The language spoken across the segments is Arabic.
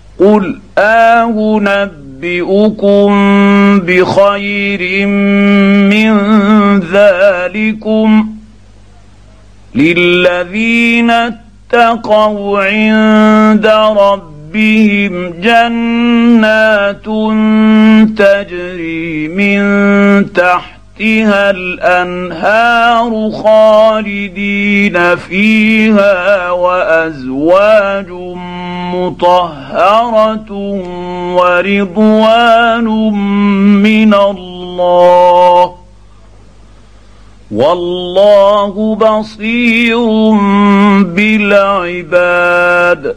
قل أنبئكم بخير من ذلكم للذين اتقوا عند ربهم جنات تجري من تحتها الأنهار خالدين فيها وأزواج مطهرة ورضوان من الله والله بصير بالعباد.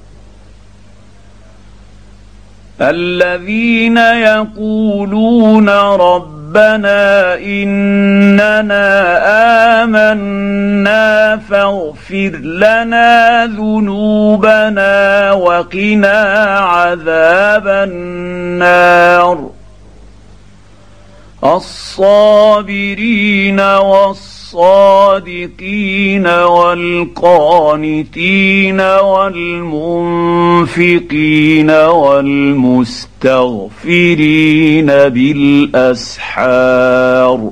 الذين يقولون ربنا إننا آمنا فاغفر لنا ذنوبنا وقنا عذاب النار. الصابرين والصادقين والقانتين والمنفقين والمستغفرين بالأسحار.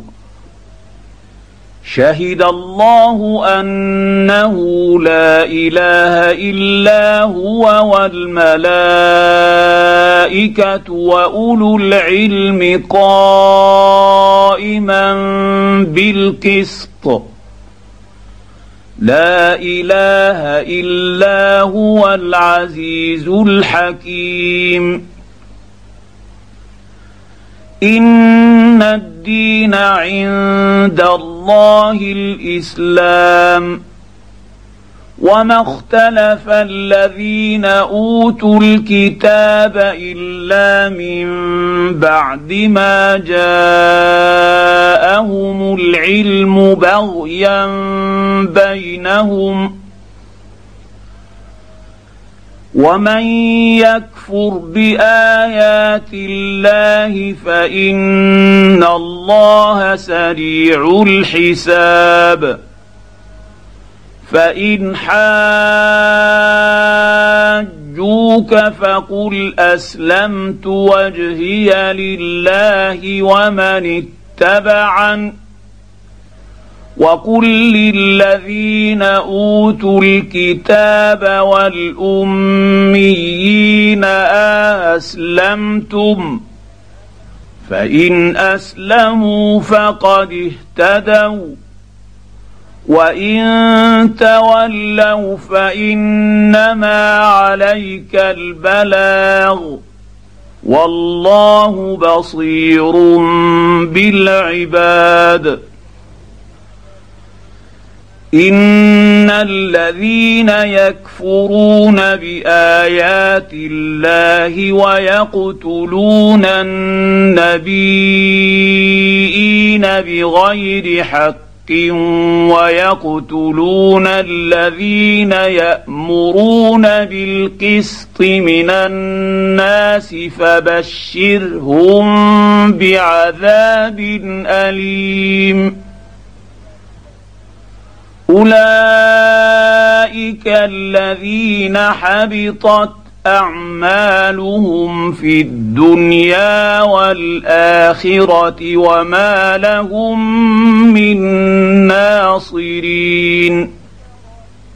شهد الله أنه لا إله إلا هو والملائكة وأولو العلم قائما بالقسط. لا إله إلا هو العزيز الحكيم. إن الدين عند الله الإسلام وما اختلف الذين أوتوا الكتاب إلا من بعد ما جاءهم العلم بغيا بينهم ومن يكفر بآيات الله فإن الله سريع الحساب. فإن حاجوك فقل أسلمت وجهي لله ومن اتبعني وقل للذين أوتوا الكتاب والأميين أسلمتم فإن أسلموا فقد اهتدوا وإن تولوا فإنما عليك البلاغ والله بصير بالعباد. إن الذين يكفرون بآيات الله ويقتلون النبيين بغير حق ويقتلون الذين يأمرون بالقسط من الناس فبشرهم بعذاب أليم. أولئك الذين حبطت أعمالهم في الدنيا والآخرة وما لهم من ناصرين.